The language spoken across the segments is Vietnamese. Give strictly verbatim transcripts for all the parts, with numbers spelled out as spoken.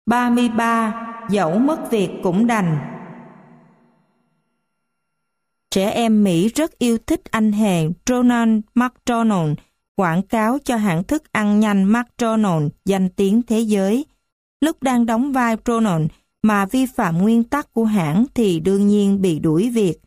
ba mươi ba. Dẫu mất việc cũng đành. Trẻ em Mỹ rất yêu thích anh hề Ronald McDonald, quảng cáo cho hãng thức ăn nhanh McDonald danh tiếng thế giới. Lúc đang đóng vai Ronald mà vi phạm nguyên tắc của hãng thì đương nhiên bị đuổi việc.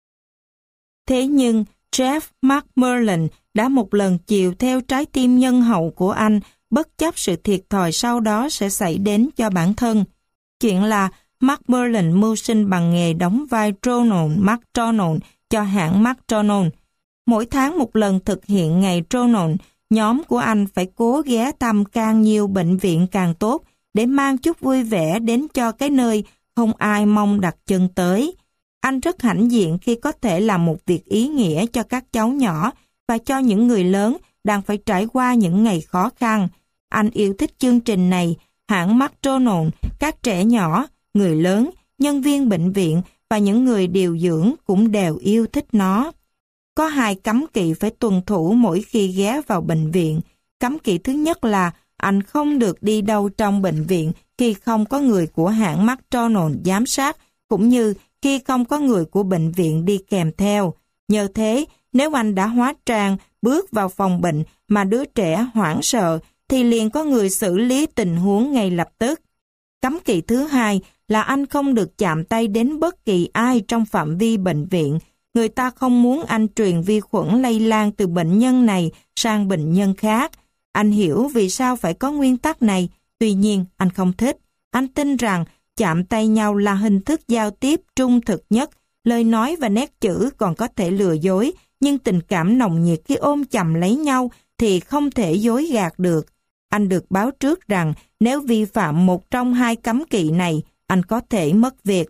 Thế nhưng Jeff McMurlin đã một lần chiều theo trái tim nhân hậu của anh, bất chấp sự thiệt thòi sau đó sẽ xảy đến cho bản thân. Chuyện là McMurlin mưu sinh bằng nghề đóng vai Ronald McDonald cho hãng McDonald. Mỗi tháng một lần thực hiện ngày Ronald, nhóm của anh phải cố ghé thăm càng nhiều bệnh viện càng tốt để mang chút vui vẻ đến cho cái nơi không ai mong đặt chân tới. Anh rất hãnh diện khi có thể làm một việc ý nghĩa cho các cháu nhỏ và cho những người lớn đang phải trải qua những ngày khó khăn. Anh yêu thích chương trình này, hãng McDonald, các trẻ nhỏ, người lớn, nhân viên bệnh viện và những người điều dưỡng cũng đều yêu thích nó. Có hai cấm kỵ phải tuân thủ mỗi khi ghé vào bệnh viện. Cấm kỵ thứ nhất là anh không được đi đâu trong bệnh viện khi không có người của hãng McDonald giám sát, cũng như khi không có người của bệnh viện đi kèm theo. Nhờ thế, nếu anh đã hóa trang bước vào phòng bệnh mà đứa trẻ hoảng sợ, thì liền có người xử lý tình huống ngay lập tức. Cấm kỵ thứ hai là anh không được chạm tay đến bất kỳ ai trong phạm vi bệnh viện. Người ta không muốn anh truyền vi khuẩn lây lan từ bệnh nhân này sang bệnh nhân khác. Anh hiểu vì sao phải có nguyên tắc này, tuy nhiên anh không thích. Anh tin rằng chạm tay nhau là hình thức giao tiếp trung thực nhất. Lời nói và nét chữ còn có thể lừa dối, nhưng tình cảm nồng nhiệt khi ôm chầm lấy nhau thì không thể dối gạt được. Anh được báo trước rằng nếu vi phạm một trong hai cấm kỵ này, anh có thể mất việc.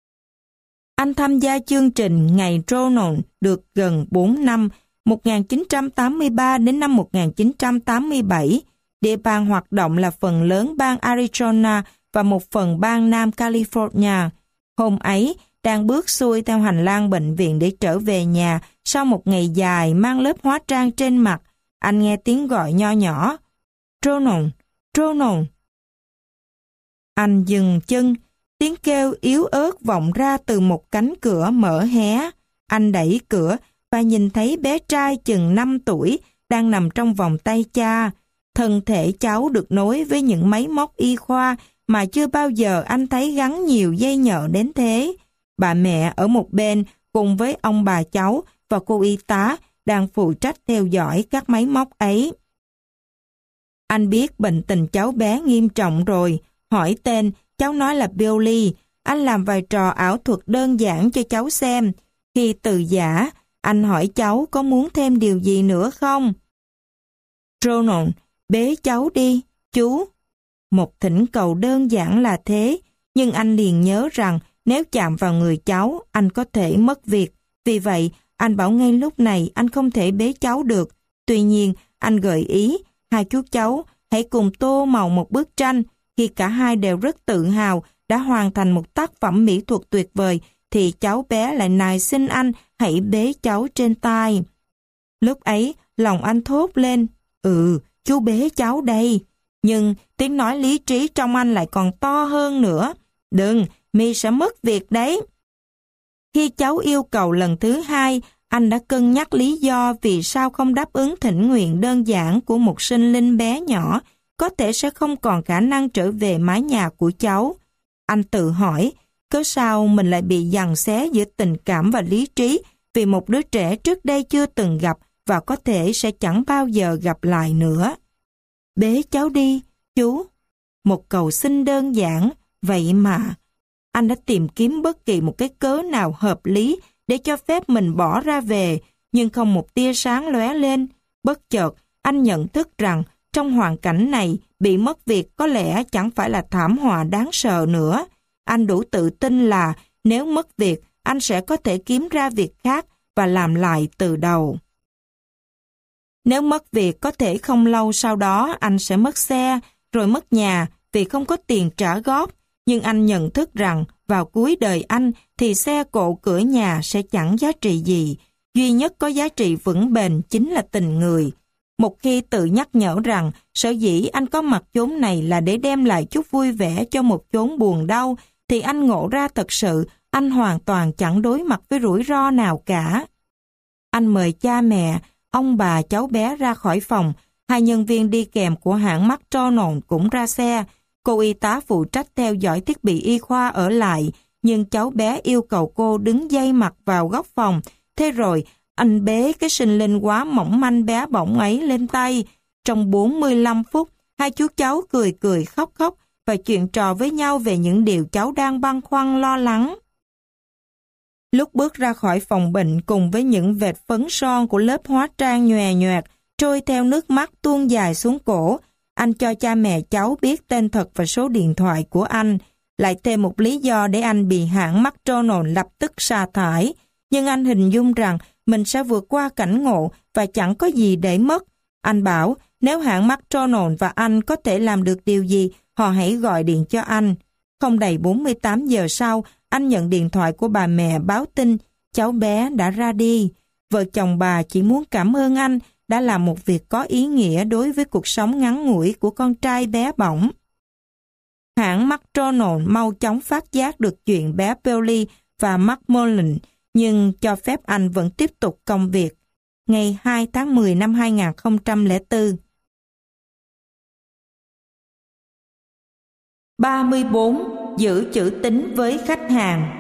Anh tham gia chương trình Ngày Ronald được gần bốn năm, một nghìn chín trăm tám mươi ba đến năm một nghìn chín trăm tám mươi bảy. Địa bàn hoạt động là phần lớn bang Arizona và một phần bang Nam California. Hôm ấy, đang bước xuôi theo hành lang bệnh viện để trở về nhà sau một ngày dài mang lớp hóa trang trên mặt, anh nghe tiếng gọi nho nhỏ. Ronald, Ronald. Anh dừng chân, tiếng kêu yếu ớt vọng ra từ một cánh cửa mở hé. Anh đẩy cửa và nhìn thấy bé trai chừng năm tuổi đang nằm trong vòng tay cha. Thân thể cháu được nối với những máy móc y khoa mà chưa bao giờ anh thấy gắn nhiều dây nhợ đến thế. Bà mẹ ở một bên cùng với ông bà cháu và cô y tá đang phụ trách theo dõi các máy móc ấy. Anh biết bệnh tình cháu bé nghiêm trọng rồi, hỏi tên, cháu nói là Billy. Anh làm vài trò ảo thuật đơn giản cho cháu xem. Khi từ giã, anh hỏi cháu có muốn thêm điều gì nữa không? Ronald, bế cháu đi, chú. Một thỉnh cầu đơn giản là thế, nhưng anh liền nhớ rằng nếu chạm vào người cháu, anh có thể mất việc. Vì vậy, anh bảo ngay lúc này anh không thể bế cháu được. Tuy nhiên, anh gợi ý, hai chú cháu hãy cùng tô màu một bức tranh. Khi cả hai đều rất tự hào đã hoàn thành một tác phẩm mỹ thuật tuyệt vời, thì cháu bé lại nài xin anh hãy bế cháu trên tay. Lúc ấy, lòng anh thốt lên, ừ, chú bế cháu đây. Nhưng tiếng nói lý trí trong anh lại còn to hơn nữa. Đừng, mi sẽ mất việc đấy. Khi cháu yêu cầu lần thứ hai, anh đã cân nhắc lý do vì sao không đáp ứng thỉnh nguyện đơn giản của một sinh linh bé nhỏ, có thể sẽ không còn khả năng trở về mái nhà của cháu. Anh tự hỏi, cớ sao mình lại bị giằng xé giữa tình cảm và lý trí vì một đứa trẻ trước đây chưa từng gặp và có thể sẽ chẳng bao giờ gặp lại nữa. Bế cháu đi, chú. Một cầu xin đơn giản, vậy mà. Anh đã tìm kiếm bất kỳ một cái cớ nào hợp lý để cho phép mình bỏ ra về, nhưng không một tia sáng lóe lên. Bất chợt, anh nhận thức rằng trong hoàn cảnh này, bị mất việc có lẽ chẳng phải là thảm họa đáng sợ nữa. Anh đủ tự tin là nếu mất việc, anh sẽ có thể kiếm ra việc khác và làm lại từ đầu. Nếu mất việc, có thể không lâu sau đó anh sẽ mất xe, rồi mất nhà vì không có tiền trả góp. Nhưng anh nhận thức rằng vào cuối đời anh thì xe cộ cửa nhà sẽ chẳng giá trị gì. Duy nhất có giá trị vững bền chính là tình người. Một khi tự nhắc nhở rằng sở dĩ anh có mặt chốn này là để đem lại chút vui vẻ cho một chốn buồn đau, thì anh ngộ ra thật sự anh hoàn toàn chẳng đối mặt với rủi ro nào cả. Anh mời cha mẹ, ông bà, cháu bé ra khỏi phòng. Hai nhân viên đi kèm của hãng McDonald cũng ra xe. Cô y tá phụ trách theo dõi thiết bị y khoa ở lại, nhưng cháu bé yêu cầu cô đứng dây mặt vào góc phòng. Thế rồi, anh bế cái sinh linh quá mỏng manh bé bỏng ấy lên tay. Trong bốn mươi lăm phút, hai chú cháu cười cười khóc khóc và chuyện trò với nhau về những điều cháu đang băn khoăn lo lắng. Lúc bước ra khỏi phòng bệnh cùng với những vệt phấn son của lớp hóa trang nhòe nhoẹt trôi theo nước mắt tuôn dài xuống cổ, anh cho cha mẹ cháu biết tên thật và số điện thoại của anh, lại thêm một lý do để anh bị hãng McDonald lập tức sa thải. Nhưng anh hình dung rằng mình sẽ vượt qua cảnh ngộ và chẳng có gì để mất. Anh bảo nếu hãng McDonald và anh có thể làm được điều gì, họ hãy gọi điện cho anh. Không đầy bốn mươi tám giờ sau, anh nhận điện thoại của bà mẹ báo tin cháu bé đã ra đi. Vợ chồng bà chỉ muốn cảm ơn anh đã làm một việc có ý nghĩa đối với cuộc sống ngắn ngủi của con trai bé bỏng. Hãng McDonald mau chóng phát giác được chuyện bé Polly và Mark Mullen, nhưng cho phép anh vẫn tiếp tục công việc. Ngày hai tháng mười năm hai nghìn không trăm lẻ bốn. ba mươi bốn. Giữ chữ tín với khách hàng.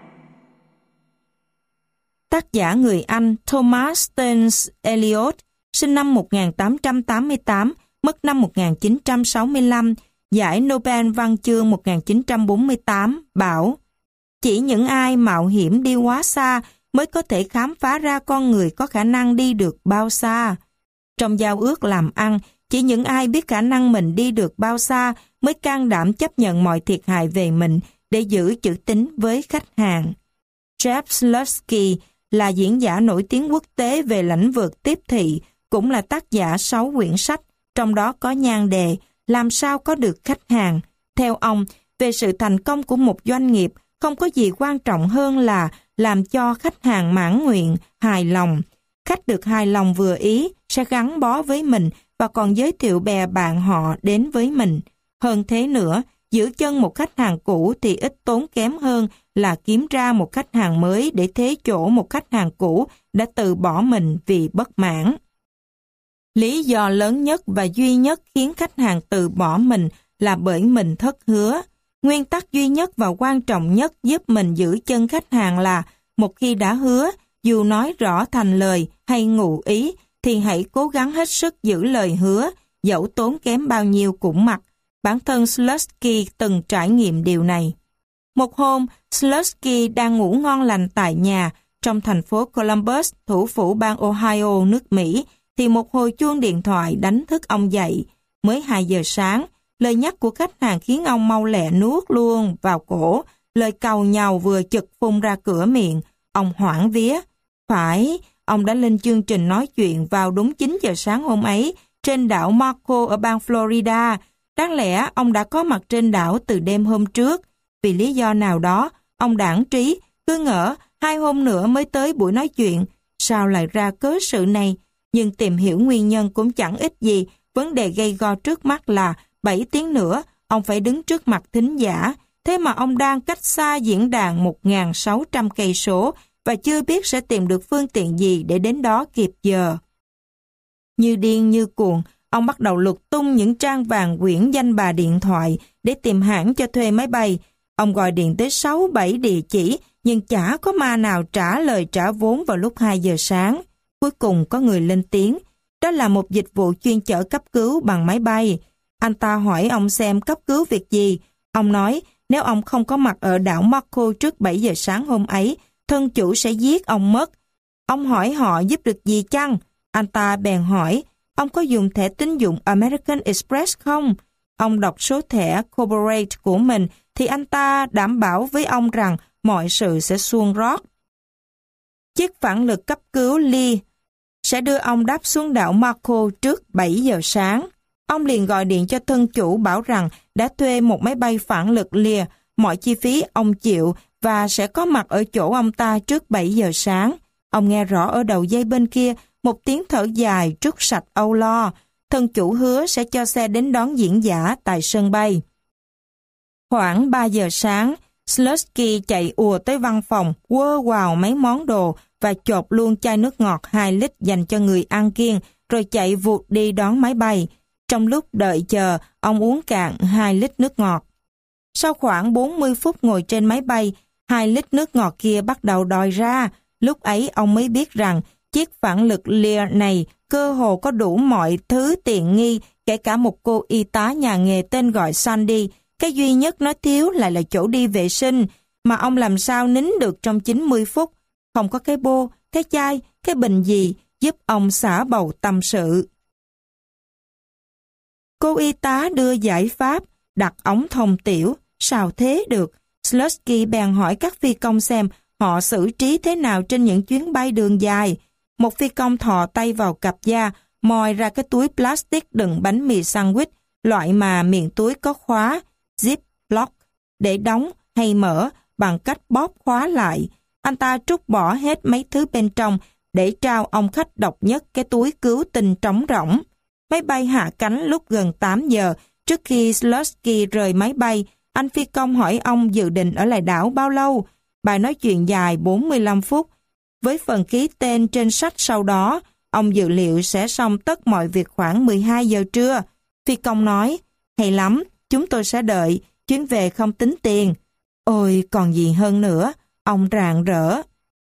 Tác giả người Anh Thomas Stearns Eliot, sinh năm một nghìn tám trăm tám mươi tám, mất năm một nghìn chín trăm sáu mươi lăm, giải Nobel Văn chương một nghìn chín trăm bốn mươi tám, bảo: chỉ những ai mạo hiểm đi quá xa mới có thể khám phá ra con người có khả năng đi được bao xa. Trong giao ước làm ăn, chỉ những ai biết khả năng mình đi được bao xa mới can đảm chấp nhận mọi thiệt hại về mình để giữ chữ tín với khách hàng. Jeff Slutsky là diễn giả nổi tiếng quốc tế về lĩnh vực tiếp thị, cũng là tác giả sáu quyển sách, trong đó có nhan đề Làm sao có được khách hàng. Theo ông, về sự thành công của một doanh nghiệp, không có gì quan trọng hơn là làm cho khách hàng mãn nguyện, hài lòng. Khách được hài lòng vừa ý sẽ gắn bó với mình và còn giới thiệu bè bạn họ đến với mình. Hơn thế nữa, giữ chân một khách hàng cũ thì ít tốn kém hơn là kiếm ra một khách hàng mới để thế chỗ một khách hàng cũ đã từ bỏ mình vì bất mãn. Lý do lớn nhất và duy nhất khiến khách hàng từ bỏ mình là bởi mình thất hứa. Nguyên tắc duy nhất và quan trọng nhất giúp mình giữ chân khách hàng là một khi đã hứa, dù nói rõ thành lời hay ngụ ý, thì hãy cố gắng hết sức giữ lời hứa, dẫu tốn kém bao nhiêu cũng mặc. Bản thân Slutsky từng trải nghiệm điều này. Một hôm, Slutsky đang ngủ ngon lành tại nhà trong thành phố Columbus, thủ phủ bang Ohio, nước Mỹ, thì một hồi chuông điện thoại đánh thức ông dậy. Mới hai giờ sáng, lời nhắc của khách hàng khiến ông mau lẹ nuốt luôn vào cổ. Lời càu nhàu vừa chực phun ra cửa miệng. Ông hoảng vía. Phải, ông đã lên chương trình nói chuyện vào đúng chín giờ sáng hôm ấy trên đảo Marco ở bang Florida. Đáng lẽ ông đã có mặt trên đảo từ đêm hôm trước. Vì lý do nào đó, ông đãng trí, cứ ngỡ hai hôm nữa mới tới buổi nói chuyện. Sao lại ra cớ sự này? Nhưng tìm hiểu nguyên nhân cũng chẳng ích gì. Vấn đề gây go trước mắt là bảy tiếng nữa, ông phải đứng trước mặt thính giả. Thế mà ông đang cách xa diễn đàn một nghìn sáu trăm cây số và chưa biết sẽ tìm được phương tiện gì để đến đó kịp giờ. Như điên như cuồng, ông bắt đầu lục tung những trang vàng quyển danh bà điện thoại để tìm hãng cho thuê máy bay. Ông gọi điện tới sáu bảy địa chỉ, nhưng chả có ma nào trả lời trả vốn vào lúc hai giờ sáng. Cuối cùng có người lên tiếng, đó là một dịch vụ chuyên chở cấp cứu bằng máy bay. Anh ta hỏi ông xem cấp cứu việc gì. Ông nói nếu ông không có mặt ở đảo Marco trước bảy giờ sáng hôm ấy, thân chủ sẽ giết ông mất. Ông hỏi họ giúp được gì chăng? Anh ta bèn hỏi, ông có dùng thẻ tín dụng American Express không? Ông đọc số thẻ corporate của mình thì anh ta đảm bảo với ông rằng mọi sự sẽ suôn rót. Chiếc phản lực cấp cứu Lee sẽ đưa ông đáp xuống đảo Marco trước bảy giờ sáng. Ông liền gọi điện cho thân chủ bảo rằng đã thuê một máy bay phản lực Lee, mọi chi phí ông chịu và sẽ có mặt ở chỗ ông ta trước bảy giờ sáng. Ông nghe rõ ở đầu dây bên kia một tiếng thở dài trút sạch âu lo. Thân chủ hứa sẽ cho xe đến đón diễn giả tại sân bay. Khoảng ba giờ sáng, Slutsky chạy ùa tới văn phòng, quơ quào mấy món đồ và chộp luôn chai nước ngọt hai lít dành cho người ăn kiêng, rồi chạy vụt đi đón máy bay. Trong lúc đợi chờ, ông uống cạn hai lít nước ngọt. Sau khoảng bốn mươi phút ngồi trên máy bay, hai lít nước ngọt kia bắt đầu đòi ra. Lúc ấy ông mới biết rằng chiếc phản lực Lear này cơ hồ có đủ mọi thứ tiện nghi, kể cả một cô y tá nhà nghề tên gọi Sandy. Cái duy nhất nó thiếu lại là chỗ đi vệ sinh, mà ông làm sao nín được trong chín mươi phút. Không có cái bô, cái chai, cái bình gì giúp ông xả bầu tâm sự. Cô y tá đưa giải pháp, đặt ống thông tiểu. Sao thế được? Slutsky bèn hỏi các phi công xem họ xử trí thế nào trên những chuyến bay đường dài. Một phi công thò tay vào cặp da, moi ra cái túi plastic đựng bánh mì sandwich, loại mà miệng túi có khóa, zip lock, để đóng hay mở bằng cách bóp khóa lại. Anh ta trút bỏ hết mấy thứ bên trong để trao ông khách độc nhất cái túi cứu tinh trống rỗng. Máy bay hạ cánh lúc gần tám giờ. Trước khi Slutsky rời máy bay, anh phi công hỏi ông dự định ở lại đảo bao lâu. Bài nói chuyện dài bốn mươi lăm phút. Với phần ký tên trên sách sau đó, ông dự liệu sẽ xong tất mọi việc khoảng mười hai giờ trưa. Phi công nói, hay lắm, chúng tôi sẽ đợi, chuyến về không tính tiền. Ôi, còn gì hơn nữa, ông rạng rỡ.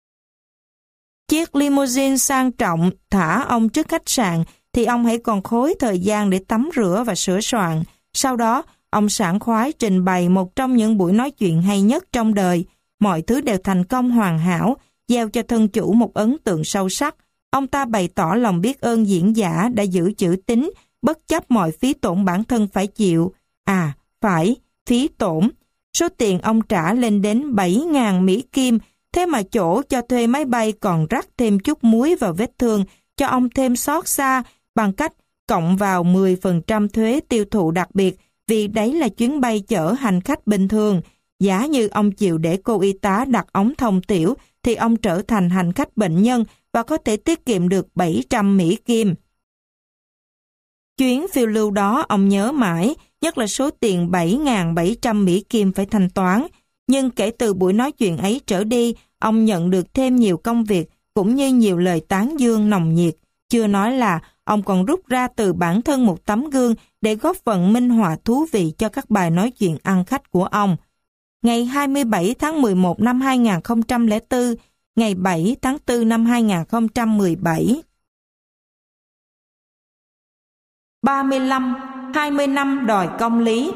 Chiếc limousine sang trọng thả ông trước khách sạn, thì ông hãy còn khối thời gian để tắm rửa và sửa soạn. Sau đó, ông sảng khoái trình bày một trong những buổi nói chuyện hay nhất trong đời. Mọi thứ đều thành công hoàn hảo, gieo cho thân chủ một ấn tượng sâu sắc. Ông ta bày tỏ lòng biết ơn diễn giả đã giữ chữ tín, bất chấp mọi phí tổn bản thân phải chịu. À, phải, phí tổn. Số tiền ông trả lên đến bảy nghìn Mỹ Kim, thế mà chỗ cho thuê máy bay còn rắc thêm chút muối vào vết thương, cho ông thêm xót xa bằng cách cộng vào mười phần trăm thuế tiêu thụ đặc biệt, vì đấy là chuyến bay chở hành khách bình thường. Giả như ông chịu để cô y tá đặt ống thông tiểu, thì ông trở thành hành khách bệnh nhân và có thể tiết kiệm được bảy trăm Mỹ Kim. Chuyến phiêu lưu đó ông nhớ mãi, nhất là số tiền bảy nghìn bảy trăm Mỹ Kim phải thanh toán. Nhưng kể từ buổi nói chuyện ấy trở đi, ông nhận được thêm nhiều công việc, cũng như nhiều lời tán dương nồng nhiệt. Chưa nói là ông còn rút ra từ bản thân một tấm gương để góp phần minh họa thú vị cho các bài nói chuyện ăn khách của ông. Ngày hai mươi bảy tháng mười một năm hai nghìn không trăm lẻ bốn, ngày bảy tháng tư năm hai nghìn không trăm mười bảy. ba mươi lăm, hai mươi năm đòi công lý.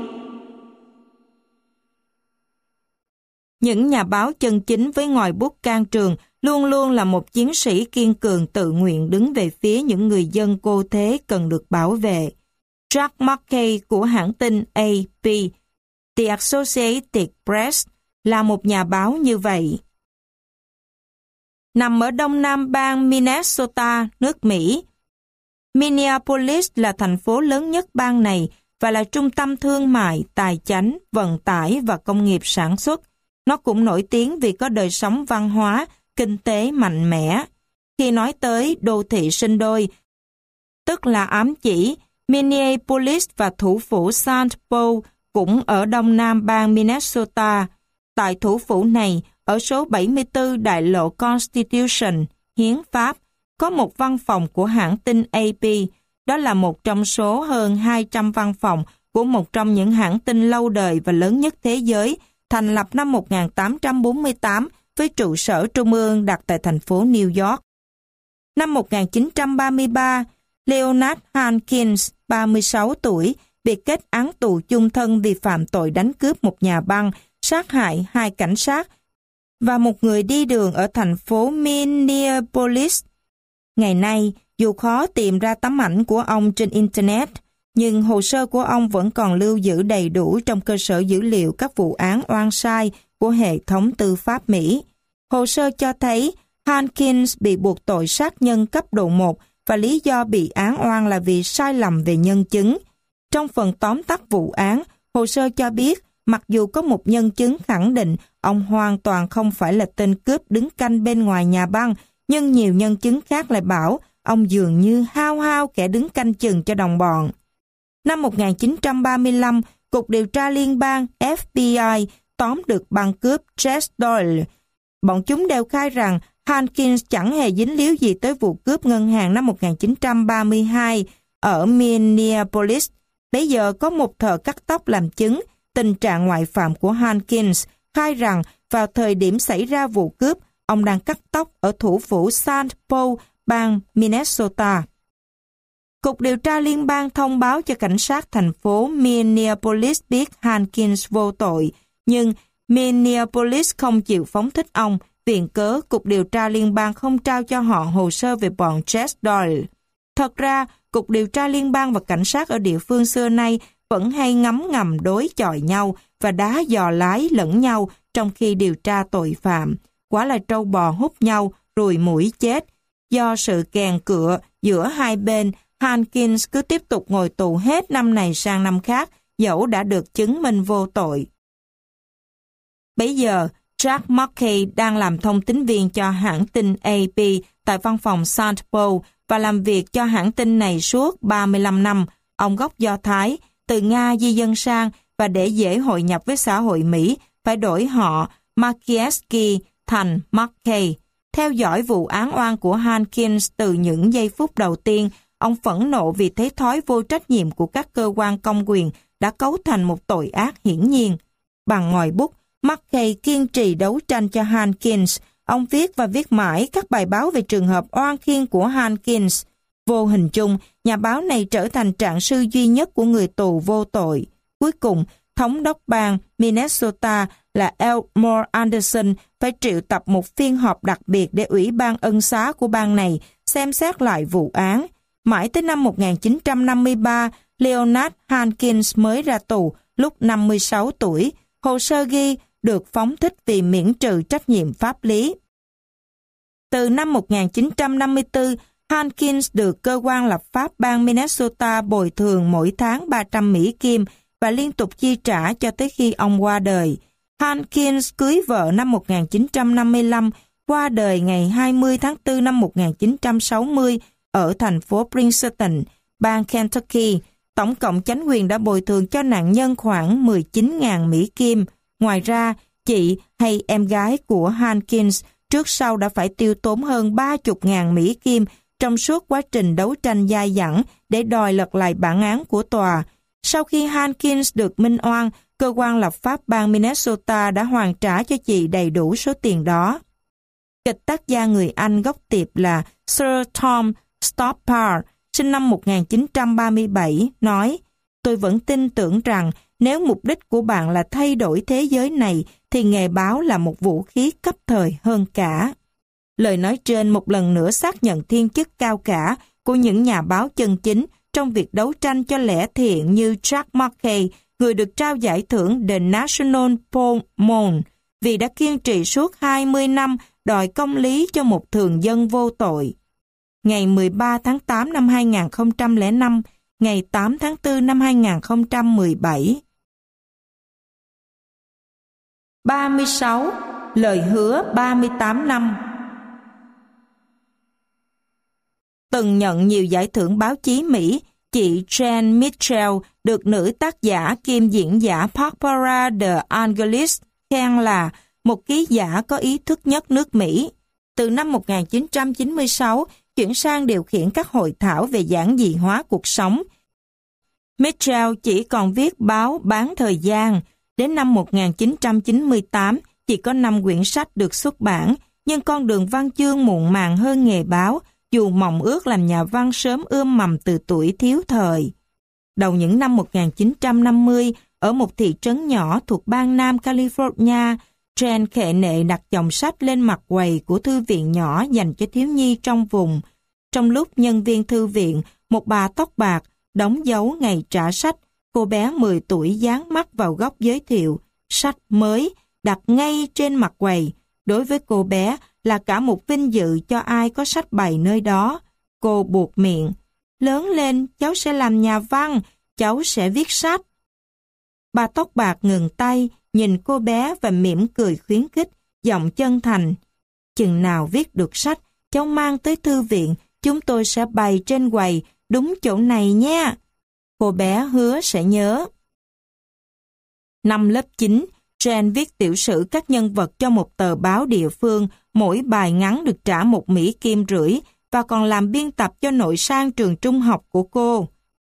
Những nhà báo chân chính với ngòi bút can trường luôn luôn là một chiến sĩ kiên cường tự nguyện đứng về phía những người dân cô thế cần được bảo vệ. Jack Mackay của hãng tin A P, The Associated Press, là một nhà báo như vậy. Nằm ở đông nam bang Minnesota, nước Mỹ, Minneapolis là thành phố lớn nhất bang này và là trung tâm thương mại, tài chánh, vận tải và công nghiệp sản xuất. Nó cũng nổi tiếng vì có đời sống văn hóa, kinh tế mạnh mẽ. Khi nói tới đô thị sinh đôi, tức là ám chỉ Minneapolis và thủ phủ Saint Paul cũng ở đông nam bang Minnesota. Tại thủ phủ này, ở số bảy mươi tư đại lộ Constitution, hiến pháp, có một văn phòng của hãng tin A P. Đó là một trong số hơn hai trăm văn phòng của một trong những hãng tin lâu đời và lớn nhất thế giới, thành lập năm một nghìn tám trăm bốn mươi tám với trụ sở trung ương đặt tại thành phố New York. Năm một nghìn chín trăm ba mươi ba, Leonard Hankins, ba mươi sáu tuổi, bị kết án tù chung thân vì phạm tội đánh cướp một nhà băng, sát hại hai cảnh sát và một người đi đường ở thành phố Minneapolis. Ngày nay, dù khó tìm ra tấm ảnh của ông trên Internet, nhưng hồ sơ của ông vẫn còn lưu giữ đầy đủ trong cơ sở dữ liệu các vụ án oan sai của hệ thống tư pháp Mỹ. Hồ sơ cho thấy Hankins bị buộc tội sát nhân cấp độ một và lý do bị án oan là vì sai lầm về nhân chứng. Trong phần tóm tắt vụ án, hồ sơ cho biết mặc dù có một nhân chứng khẳng định ông hoàn toàn không phải là tên cướp đứng canh bên ngoài nhà băng, nhưng nhiều nhân chứng khác lại bảo ông dường như hao hao kẻ đứng canh chừng cho đồng bọn. Năm một nghìn chín trăm ba mươi lăm, Cục Điều tra Liên bang F B I tóm được băng cướp Jack Doyle. Bọn chúng đều khai rằng Hankins chẳng hề dính líu gì tới vụ cướp ngân hàng năm một nghìn chín trăm ba mươi hai ở Minneapolis. Bây giờ có một thợ cắt tóc làm chứng tình trạng ngoại phạm của Hankins, khai rằng vào thời điểm xảy ra vụ cướp, ông đang cắt tóc ở thủ phủ Saint Paul, bang Minnesota. Cục Điều tra Liên bang thông báo cho cảnh sát thành phố Minneapolis biết Hankins vô tội, nhưng Minneapolis không chịu phóng thích ông, viện cớ Cục Điều tra Liên bang không trao cho họ hồ sơ về bọn Jack Doyle. Thật ra, Cục Điều tra Liên bang và cảnh sát ở địa phương xưa nay vẫn hay ngấm ngầm đối chọi nhau và đá dò lái lẫn nhau trong khi điều tra tội phạm. Quả là trâu bò hút nhau, ruồi muỗi chết. Do sự kèn cựa giữa hai bên, Hankins cứ tiếp tục ngồi tù hết năm này sang năm khác, dẫu đã được chứng minh vô tội. Bây giờ, Jack Markey đang làm thông tín viên cho hãng tin A P tại văn phòng Saint Paul và làm việc cho hãng tin này suốt ba mươi lăm năm. Ông gốc Do Thái, từ Nga di dân sang, và để dễ hội nhập với xã hội Mỹ, phải đổi họ Markieski thành Markey. Theo dõi vụ án oan của Hankins từ những giây phút đầu tiên, ông phẫn nộ vì thấy thói vô trách nhiệm của các cơ quan công quyền đã cấu thành một tội ác hiển nhiên. Bằng ngòi bút, Markey kiên trì đấu tranh cho Hankins. Ông viết và viết mãi các bài báo về trường hợp oan khiên của Hankins. Vô hình chung, nhà báo này trở thành trạng sư duy nhất của người tù vô tội. Cuối cùng, thống đốc bang Minnesota là Elmore Anderson phải triệu tập một phiên họp đặc biệt để Ủy ban ân xá của bang này xem xét lại vụ án. Mãi tới năm một nghìn chín trăm năm mươi ba, Leonard Hankins mới ra tù lúc năm mươi sáu tuổi. Hồ sơ ghi được phóng thích vì miễn trừ trách nhiệm pháp lý. Từ năm một nghìn chín trăm năm mươi tư, Hankins được cơ quan lập pháp bang Minnesota bồi thường mỗi tháng ba trăm Mỹ Kim và liên tục chi trả cho tới khi ông qua đời. Hankins cưới vợ năm một nghìn chín trăm năm mươi lăm, qua đời ngày hai mươi tháng tư năm một nghìn chín trăm sáu mươi ở thành phố Princeton, bang Kentucky. Tổng cộng chánh quyền đã bồi thường cho nạn nhân khoảng mười chín nghìn Mỹ Kim. Ngoài ra, chị hay em gái của Hankins trước sau đã phải tiêu tốn hơn ba mươi nghìn Mỹ Kim trong suốt quá trình đấu tranh dai dẳng để đòi lật lại bản án của tòa. Sau khi Hankins được minh oan, cơ quan lập pháp bang Minnesota đã hoàn trả cho chị đầy đủ số tiền đó. Kịch tác gia người Anh gốc Tiệp là Sir Tom Stoppard, sinh năm một nghìn chín trăm ba mươi bảy, nói: "Tôi vẫn tin tưởng rằng nếu mục đích của bạn là thay đổi thế giới này, thì nghề báo là một vũ khí cấp thời hơn cả." Lời nói trên một lần nữa xác nhận thiên chức cao cả của những nhà báo chân chính trong việc đấu tranh cho lẽ thiện như Jack Markey, người được trao giải thưởng The National Paul Mohn vì đã kiên trì suốt hai mươi năm đòi công lý cho một thường dân vô tội. Ngày mười ba tháng tám năm hai nghìn không trăm lẻ năm, ngày tám tháng tư năm hai nghìn không trăm mười bảy. ba mươi sáu. Lời hứa ba mươi tám năm. Từng nhận nhiều giải thưởng báo chí Mỹ, chị Jan Mitchell được nữ tác giả kiêm diễn giả Barbara de Angelis khen là một ký giả có ý thức nhất nước Mỹ. Từ năm một nghìn chín trăm chín mươi sáu, chuyển sang điều khiển các hội thảo về giản dị hóa cuộc sống. Mitchell chỉ còn viết báo bán thời gian. Đến năm một nghìn chín trăm chín mươi tám, chỉ có năm quyển sách được xuất bản, nhưng con đường văn chương muộn màng hơn nghề báo, dù mộng ước làm nhà văn sớm ươm mầm từ tuổi thiếu thời. Đầu những năm một nghìn chín trăm năm mươi, ở một thị trấn nhỏ thuộc bang Nam California, Jan khệ nệ đặt chồng sách lên mặt quầy của thư viện nhỏ dành cho thiếu nhi trong vùng. Trong lúc nhân viên thư viện, một bà tóc bạc, đóng dấu ngày trả sách, cô bé mười tuổi dán mắt vào góc giới thiệu, sách mới, đặt ngay trên mặt quầy. Đối với cô bé là cả một vinh dự cho ai có sách bày nơi đó. Cô buột miệng, lớn lên cháu sẽ làm nhà văn, cháu sẽ viết sách. Bà tóc bạc ngừng tay, nhìn cô bé và mỉm cười khuyến khích, giọng chân thành. Chừng nào viết được sách, cháu mang tới thư viện, chúng tôi sẽ bày trên quầy đúng chỗ này nha. Cô bé hứa sẽ nhớ. Năm lớp chín, Jen viết tiểu sử các nhân vật cho một tờ báo địa phương, mỗi bài ngắn được trả một Mỹ kim rưỡi và còn làm biên tập cho nội sang trường trung học của cô.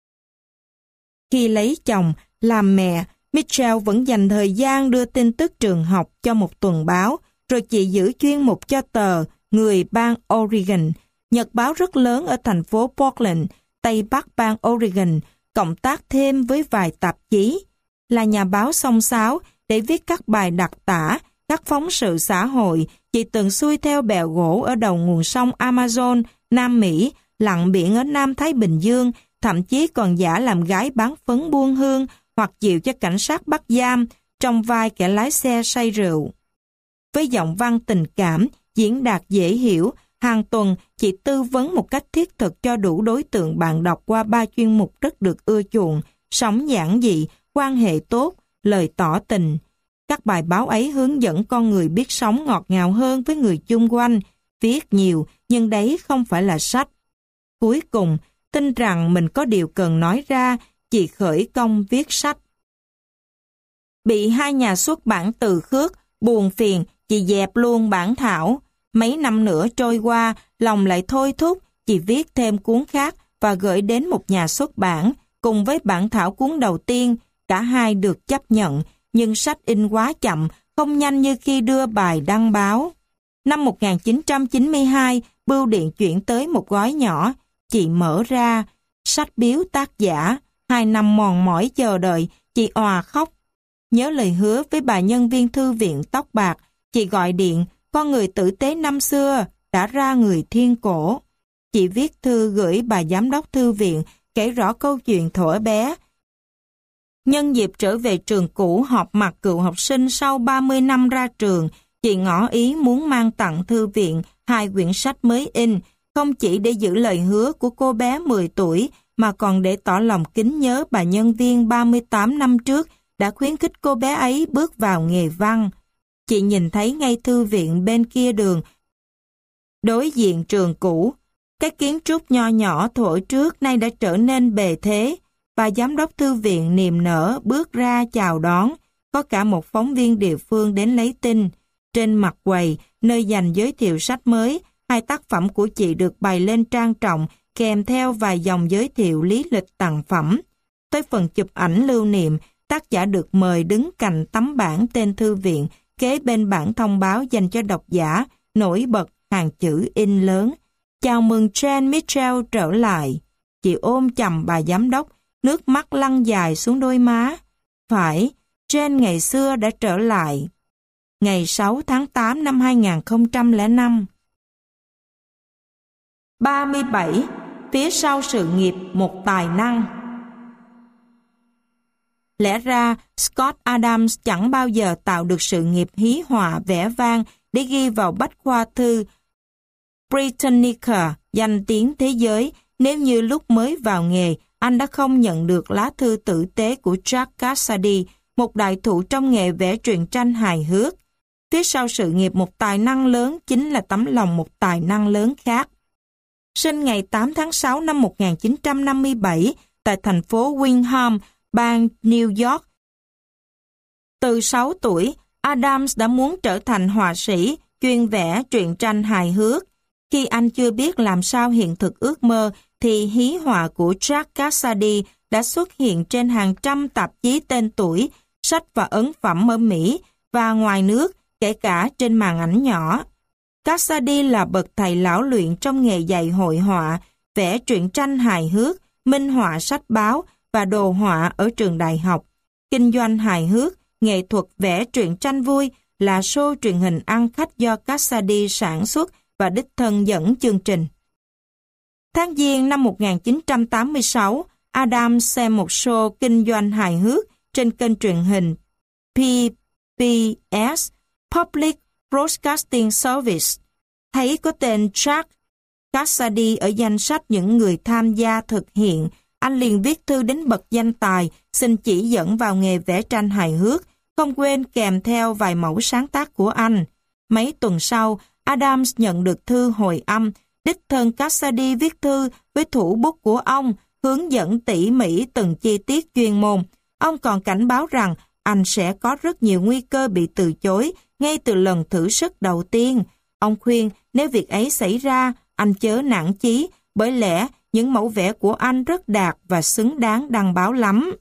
Khi lấy chồng, làm mẹ, Mitchell vẫn dành thời gian đưa tin tức trường học cho một tuần báo, rồi chị giữ chuyên mục cho tờ Người bang Oregon, nhật báo rất lớn ở thành phố Portland, Tây Bắc bang Oregon, cộng tác thêm với vài tạp chí. Là nhà báo xông xáo để viết các bài đặc tả, các phóng sự xã hội, chị từng xuôi theo bè gỗ ở đầu nguồn sông Amazon, Nam Mỹ, lặn biển ở Nam Thái Bình Dương, thậm chí còn giả làm gái bán phấn buôn hương hoặc chịu cho cảnh sát bắt giam trong vai kẻ lái xe say rượu. Với giọng văn tình cảm, diễn đạt dễ hiểu, hàng tuần chị tư vấn một cách thiết thực cho đủ đối tượng bạn đọc qua ba chuyên mục rất được ưa chuộng: sống giản dị, quan hệ tốt, lời tỏ tình. Các bài báo ấy hướng dẫn con người biết sống ngọt ngào hơn với người chung quanh, viết nhiều nhưng đấy không phải là sách. Cuối cùng, tin rằng mình có điều cần nói ra, chị khởi công viết sách. Bị hai nhà xuất bản từ khước, buồn phiền, chị dẹp luôn bản thảo. Mấy năm nữa trôi qua, lòng lại thôi thúc, chị viết thêm cuốn khác và gửi đến một nhà xuất bản, cùng với bản thảo cuốn đầu tiên. Cả hai được chấp nhận, nhưng sách in quá chậm, không nhanh như khi đưa bài đăng báo. Năm một nghìn chín trăm chín mươi hai, bưu điện chuyển tới một gói nhỏ. Chị mở ra, sách biếu tác giả. Hai năm mòn mỏi chờ đợi, chị òa khóc. Nhớ lời hứa với bà nhân viên thư viện tóc bạc, chị gọi điện, con người tử tế năm xưa đã ra người thiên cổ. Chị viết thư gửi bà giám đốc thư viện, kể rõ câu chuyện thuở bé. Nhân dịp trở về trường cũ họp mặt cựu học sinh sau ba mươi năm ra trường, chị ngỏ ý muốn mang tặng thư viện hai quyển sách mới in, không chỉ để giữ lời hứa của cô bé mười tuổi, mà còn để tỏ lòng kính nhớ bà nhân viên ba mươi tám năm trước đã khuyến khích cô bé ấy bước vào nghề văn. Chị nhìn thấy ngay thư viện bên kia đường, đối diện trường cũ. Cái kiến trúc nho nhỏ thuở trước nay đã trở nên bề thế. Bà giám đốc thư viện niềm nở bước ra chào đón, có cả một phóng viên địa phương đến lấy tin. Trên mặt quầy, nơi dành giới thiệu sách mới, hai tác phẩm của chị được bày lên trang trọng, kèm theo vài dòng giới thiệu lý lịch tặng phẩm. Tới phần chụp ảnh lưu niệm, tác giả được mời đứng cạnh tấm bảng tên thư viện, kế bên bảng thông báo dành cho độc giả, nổi bật hàng chữ in lớn. Chào mừng Jen Mitchell trở lại. Chị ôm chầm bà giám đốc, nước mắt lăn dài xuống đôi má. Phải, Jen ngày xưa đã trở lại. Ngày sáu tháng tám năm hai nghìn không trăm lẻ năm. ba mươi bảy. Phía sau sự nghiệp một tài năng. Lẽ ra, Scott Adams chẳng bao giờ tạo được sự nghiệp hí họa vẻ vang để ghi vào bách khoa thư Britannica danh tiếng thế giới nếu như lúc mới vào nghề anh đã không nhận được lá thư tử tế của Jack Cassady, một đại thụ trong nghề vẽ truyện tranh hài hước. Phía sau sự nghiệp một tài năng lớn chính là tấm lòng một tài năng lớn khác. Sinh ngày tám tháng sáu năm một nghìn chín trăm năm mươi bảy tại thành phố Windham, bang New York. Từ sáu tuổi, Adams đã muốn trở thành họa sĩ, chuyên vẽ truyện tranh hài hước. Khi anh chưa biết làm sao hiện thực ước mơ, thì hí họa của Jack Cassady đã xuất hiện trên hàng trăm tạp chí tên tuổi, sách và ấn phẩm ở Mỹ và ngoài nước, kể cả trên màn ảnh nhỏ. Cassady là bậc thầy lão luyện trong nghề dạy hội họa, vẽ truyện tranh hài hước, minh họa sách báo và đồ họa ở trường đại học. Kinh doanh hài hước, nghệ thuật vẽ truyện tranh vui là show truyền hình ăn khách do Cassady sản xuất và đích thân dẫn chương trình. Tháng Giêng năm một nghìn chín trăm tám mươi sáu, Adams xem một show kinh doanh hài hước trên kênh truyền hình P B S, Public Broadcasting Service. Thấy có tên Jack Cassady ở danh sách những người tham gia thực hiện, anh liền viết thư đến bậc danh tài, xin chỉ dẫn vào nghề vẽ tranh hài hước, không quên kèm theo vài mẫu sáng tác của anh. Mấy tuần sau, Adams nhận được thư hồi âm, Đích thân Cassady viết thư với thủ bút của ông, hướng dẫn tỉ mỉ từng chi tiết chuyên môn. Ông còn cảnh báo rằng anh sẽ có rất nhiều nguy cơ bị từ chối ngay từ lần thử sức đầu tiên. Ông khuyên nếu việc ấy xảy ra, anh chớ nản chí, bởi lẽ những mẫu vẽ của anh rất đạt và xứng đáng đăng báo lắm.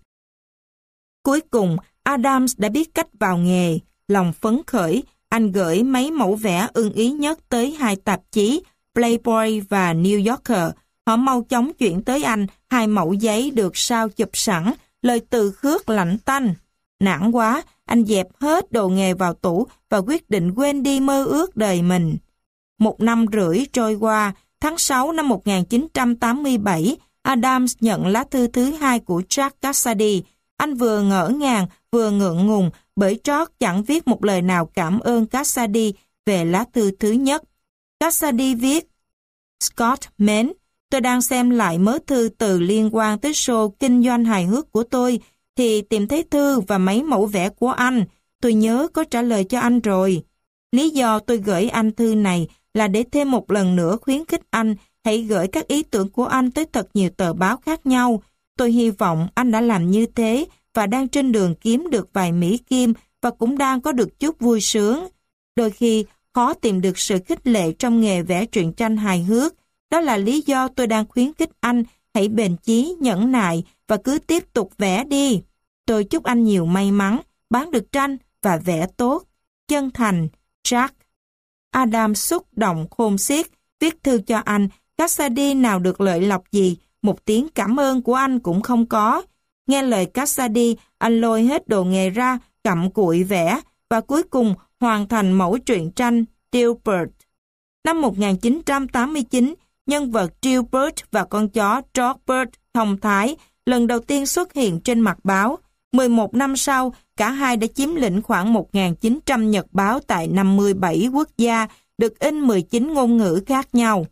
Cuối cùng, Adams đã biết cách vào nghề. Lòng phấn khởi, anh gửi mấy mẫu vẽ ưng ý nhất tới hai tạp chí Playboy và New Yorker. Họ mau chóng chuyển tới anh hai mẫu giấy được sao chụp sẵn, lời từ khước lạnh tanh. Nản quá, anh dẹp hết đồ nghề vào tủ và quyết định quên đi mơ ước đời mình. Một năm rưỡi trôi qua, tháng sáu năm một nghìn chín trăm tám mươi bảy, Adams nhận lá thư thứ hai của Jack Cassady. Anh vừa ngỡ ngàng, vừa ngượng ngùng bởi George chẳng viết một lời nào cảm ơn Cassady về lá thư thứ nhất. Cassady viết: Scott mến, tôi đang xem lại mớ thư từ liên quan tới show kinh doanh hài hước của tôi, thì tìm thấy thư và mấy mẫu vẽ của anh. Tôi nhớ có trả lời cho anh rồi. Lý do tôi gửi anh thư này là để thêm một lần nữa khuyến khích anh hãy gửi các ý tưởng của anh tới thật nhiều tờ báo khác nhau. Tôi hy vọng anh đã làm như thế và đang trên đường kiếm được vài mỹ kim và cũng đang có được chút vui sướng. Đôi khi khó tìm được sự khích lệ trong nghề vẽ truyện tranh hài hước. Đó là lý do tôi đang khuyến khích anh hãy bền chí, nhẫn nại và cứ tiếp tục vẽ đi. Tôi chúc anh nhiều may mắn, bán được tranh và vẽ tốt. Chân thành, Jack. Adam xúc động khôn xiết, viết thư cho anh. Cassady nào được lợi lộc gì, một tiếng cảm ơn của anh cũng không có. Nghe lời Cassady, anh lôi hết đồ nghề ra, cặm cụi vẽ và cuối cùng hoàn thành mẫu truyện tranh Dilbert. Năm một nghìn chín trăm tám mươi chín, nhân vật Dilbert và con chó Dogberg thông thái lần đầu tiên xuất hiện trên mặt báo. mười một năm sau, cả hai đã chiếm lĩnh khoảng một nghìn chín trăm nhật báo tại năm mươi bảy quốc gia, được in mười chín ngôn ngữ khác nhau.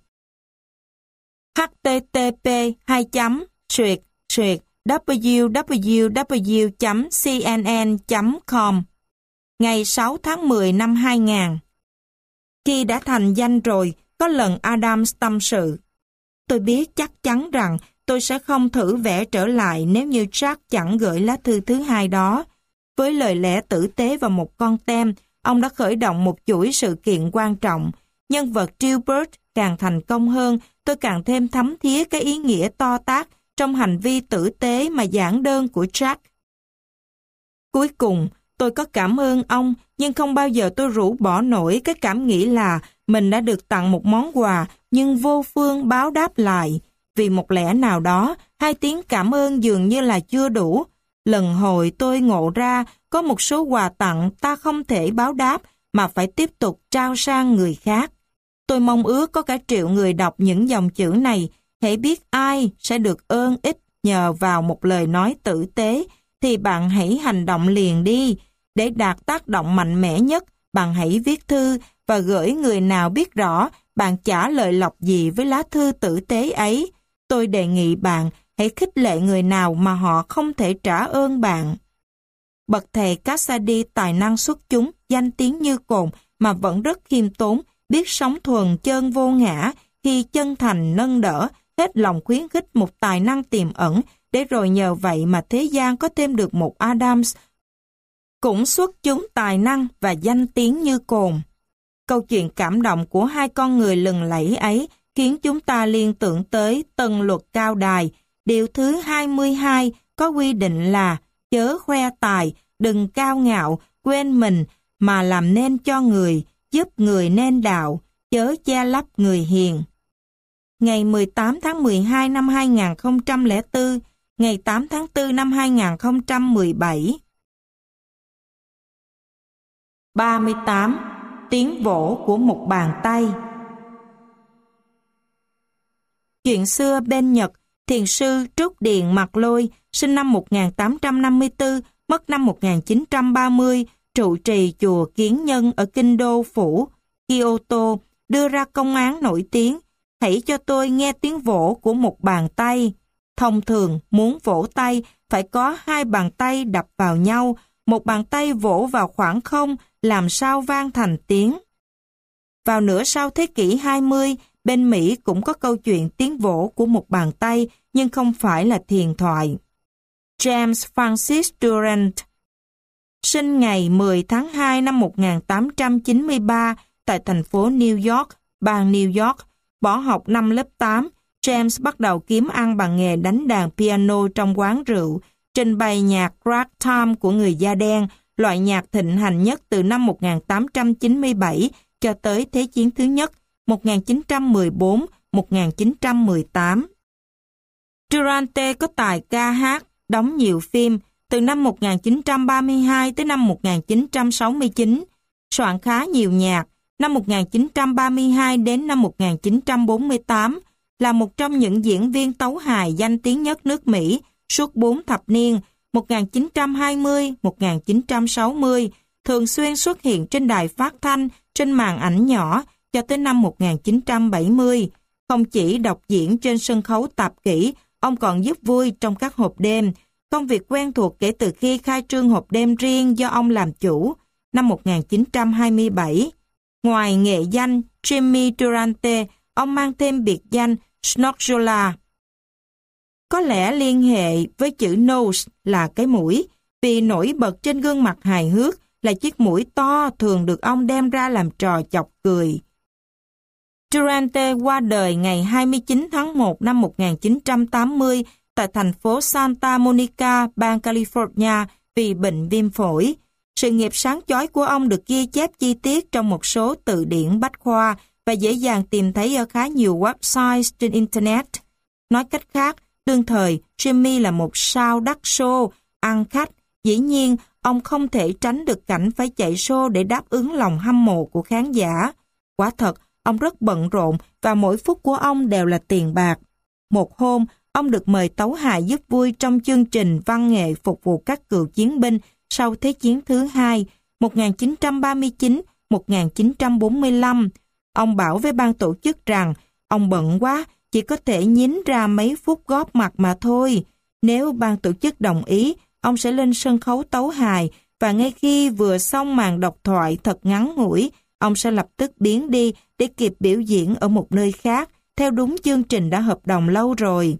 h t t p hai chấm suyệt suyệt w w w chấm c n n chấm com. Ngày sáu tháng mười năm hai nghìn. Khi đã thành danh rồi, có lần Adams tâm sự: tôi biết chắc chắn rằng tôi sẽ không thử vẽ trở lại nếu như Jack chẳng gửi lá thư thứ hai đó. Với lời lẽ tử tế và một con tem, ông đã khởi động một chuỗi sự kiện quan trọng. Nhân vật Dilbert càng thành công hơn, tôi càng thêm thấm thía cái ý nghĩa to tát trong hành vi tử tế mà giản đơn của Jack. Cuối cùng, tôi có cảm ơn ông, nhưng không bao giờ tôi rũ bỏ nổi cái cảm nghĩ là mình đã được tặng một món quà nhưng vô phương báo đáp lại. Vì một lẽ nào đó, hai tiếng cảm ơn dường như là chưa đủ. Lần hồi tôi ngộ ra có một số quà tặng ta không thể báo đáp mà phải tiếp tục trao sang người khác. Tôi mong ước có cả triệu người đọc những dòng chữ này, hễ biết ai sẽ được ơn ích nhờ vào một lời nói tử tế, thì bạn hãy hành động liền đi. Để đạt tác động mạnh mẽ nhất, bạn hãy viết thư và gửi người nào biết rõ bạn trả lợi lộc gì với lá thư tử tế ấy. Tôi đề nghị bạn hãy khích lệ người nào mà họ không thể trả ơn bạn. Bậc thầy Cassady tài năng xuất chúng, danh tiếng như cồn mà vẫn rất khiêm tốn, biết sống thuần chân vô ngã, khi chân thành nâng đỡ, hết lòng khuyến khích một tài năng tiềm ẩn, để rồi nhờ vậy mà thế gian có thêm được một Adams cũng xuất chúng tài năng và danh tiếng như cồn. Câu chuyện cảm động của hai con người lừng lẫy ấy khiến chúng ta liên tưởng tới Tân Luật Cao Đài. Điều thứ hai mươi hai có quy định là chớ khoe tài, đừng cao ngạo, quên mình, mà làm nên cho người, giúp người nên đạo, chớ che lấp người hiền. Ngày mười tám tháng mười hai năm hai nghìn không trăm lẻ bốn, ngày tám tháng tư năm hai nghìn không trăm mười bảy. ba mươi tám. Tiếng vỗ của một bàn tay. Chuyện xưa bên Nhật, thiền sư Trúc Điền Mặc Lôi, sinh năm một nghìn tám trăm năm mươi tư, mất năm một nghìn chín trăm ba mươi, trụ trì chùa Kiến Nhân ở kinh đô phủ Kyoto, đưa ra công án nổi tiếng: hãy cho tôi nghe tiếng vỗ của một bàn tay. Thông thường, muốn vỗ tay, phải có hai bàn tay đập vào nhau, một bàn tay vỗ vào khoảng không, làm sao vang thành tiếng. Vào nửa sau thế kỷ hai mươi, bên Mỹ cũng có câu chuyện tiếng vỗ của một bàn tay, nhưng không phải là thiền thoại. James Francis Durant sinh ngày mười tháng hai năm một nghìn tám trăm chín mươi ba tại thành phố New York, bang New York. Bỏ học năm lớp tám, James bắt đầu kiếm ăn bằng nghề đánh đàn piano trong quán rượu, trình bày nhạc ragtime của người da đen, loại nhạc thịnh hành nhất từ năm một nghìn tám trăm chín mươi bảy cho tới Thế chiến thứ nhất, một nghìn chín trăm mười bốn đến một nghìn chín trăm mười tám. Durante có tài ca hát, đóng nhiều phim, từ năm một nghìn chín trăm ba mươi hai tới năm một nghìn chín trăm sáu mươi chín, soạn khá nhiều nhạc. Năm một nghìn chín trăm ba mươi hai đến năm một nghìn chín trăm bốn mươi tám, là một trong những diễn viên tấu hài danh tiếng nhất nước Mỹ suốt bốn thập niên, một nghìn chín trăm hai mươi đến một nghìn chín trăm sáu mươi, thường xuyên xuất hiện trên đài phát thanh, trên màn ảnh nhỏ, cho tới năm một nghìn chín trăm bảy mươi. Không chỉ độc diễn trên sân khấu tạp kỹ, ông còn giúp vui trong các hộp đêm, công việc quen thuộc kể từ khi khai trương hộp đêm riêng do ông làm chủ, năm một nghìn chín trăm hai mươi bảy. Ngoài nghệ danh Jimmy Durante, ông mang thêm biệt danh Snorjola. Có lẽ liên hệ với chữ nose là cái mũi, vì nổi bật trên gương mặt hài hước là chiếc mũi to thường được ông đem ra làm trò chọc cười. Durante qua đời ngày hai mươi chín tháng một năm một nghìn chín trăm tám mươi tại thành phố Santa Monica, bang California vì bệnh viêm phổi. Sự nghiệp sáng chói của ông được ghi chép chi tiết trong một số từ điển bách khoa và dễ dàng tìm thấy ở khá nhiều website trên Internet. Nói cách khác, đương thời Jimmy là một sao đắt show, ăn khách. Dĩ nhiên, ông không thể tránh được cảnh phải chạy show để đáp ứng lòng hâm mộ của khán giả. Quả thật, ông rất bận rộn và mỗi phút của ông đều là tiền bạc. Một hôm, ông được mời tấu hài giúp vui trong chương trình văn nghệ phục vụ các cựu chiến binh sau Thế chiến thứ hai, một nghìn chín trăm ba mươi chín đến một nghìn chín trăm bốn mươi lăm. Ông bảo với ban tổ chức rằng ông bận quá, chỉ có thể nhín ra mấy phút góp mặt mà thôi. Nếu ban tổ chức đồng ý, ông sẽ lên sân khấu tấu hài và ngay khi vừa xong màn độc thoại thật ngắn ngủi, ông sẽ lập tức biến đi để kịp biểu diễn ở một nơi khác, theo đúng chương trình đã hợp đồng lâu rồi.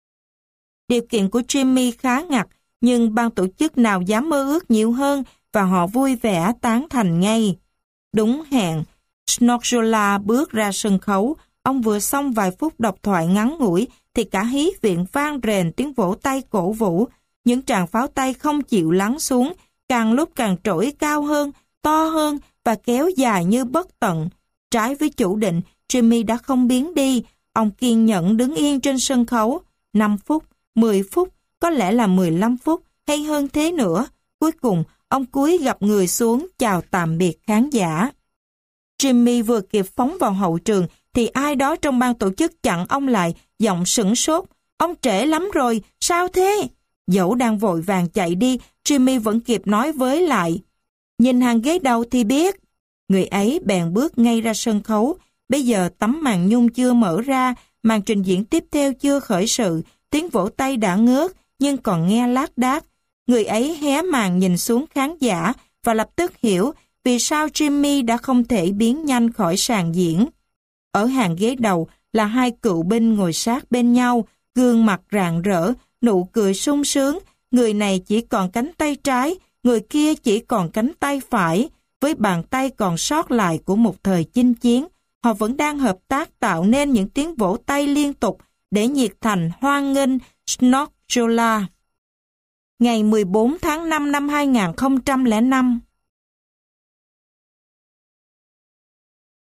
Điều kiện của Jimmy khá ngặt, nhưng ban tổ chức nào dám mơ ước nhiều hơn và họ vui vẻ tán thành ngay. Đúng hẹn, Snorjola bước ra sân khấu, ông vừa xong vài phút độc thoại ngắn ngủi thì cả hí viện vang rền tiếng vỗ tay cổ vũ, những tràng pháo tay không chịu lắng xuống, càng lúc càng trỗi cao hơn, to hơn và kéo dài như bất tận. Trái với chủ định, Jimmy đã không biến đi, ông kiên nhẫn đứng yên trên sân khấu, năm phút, mười phút, có lẽ là mười lăm phút hay hơn thế nữa. Cuối cùng, ông cúi gập người xuống chào tạm biệt khán giả. Jimmy vừa kịp phóng vào hậu trường thì ai đó trong ban tổ chức chặn ông lại, giọng sửng sốt. Ông trễ lắm rồi, sao thế? Dẫu đang vội vàng chạy đi, Jimmy vẫn kịp nói với lại. Nhìn hàng ghế đầu thì biết. Người ấy bèn bước ngay ra sân khấu. Bây giờ tấm màn nhung chưa mở ra, màn trình diễn tiếp theo chưa khởi sự, tiếng vỗ tay đã ngớt nhưng còn nghe lác đác. Người ấy hé màn nhìn xuống khán giả và lập tức hiểu vì sao Jimmy đã không thể biến nhanh khỏi sàn diễn. Ở hàng ghế đầu là hai cựu binh ngồi sát bên nhau, gương mặt rạng rỡ, nụ cười sung sướng. Người này chỉ còn cánh tay trái, người kia chỉ còn cánh tay phải. Với bàn tay còn sót lại của một thời chinh chiến, họ vẫn đang hợp tác tạo nên những tiếng vỗ tay liên tục để nhiệt thành hoan nghênh Snorjola. Ngày mười bốn tháng năm năm hai nghìn không trăm lẻ năm,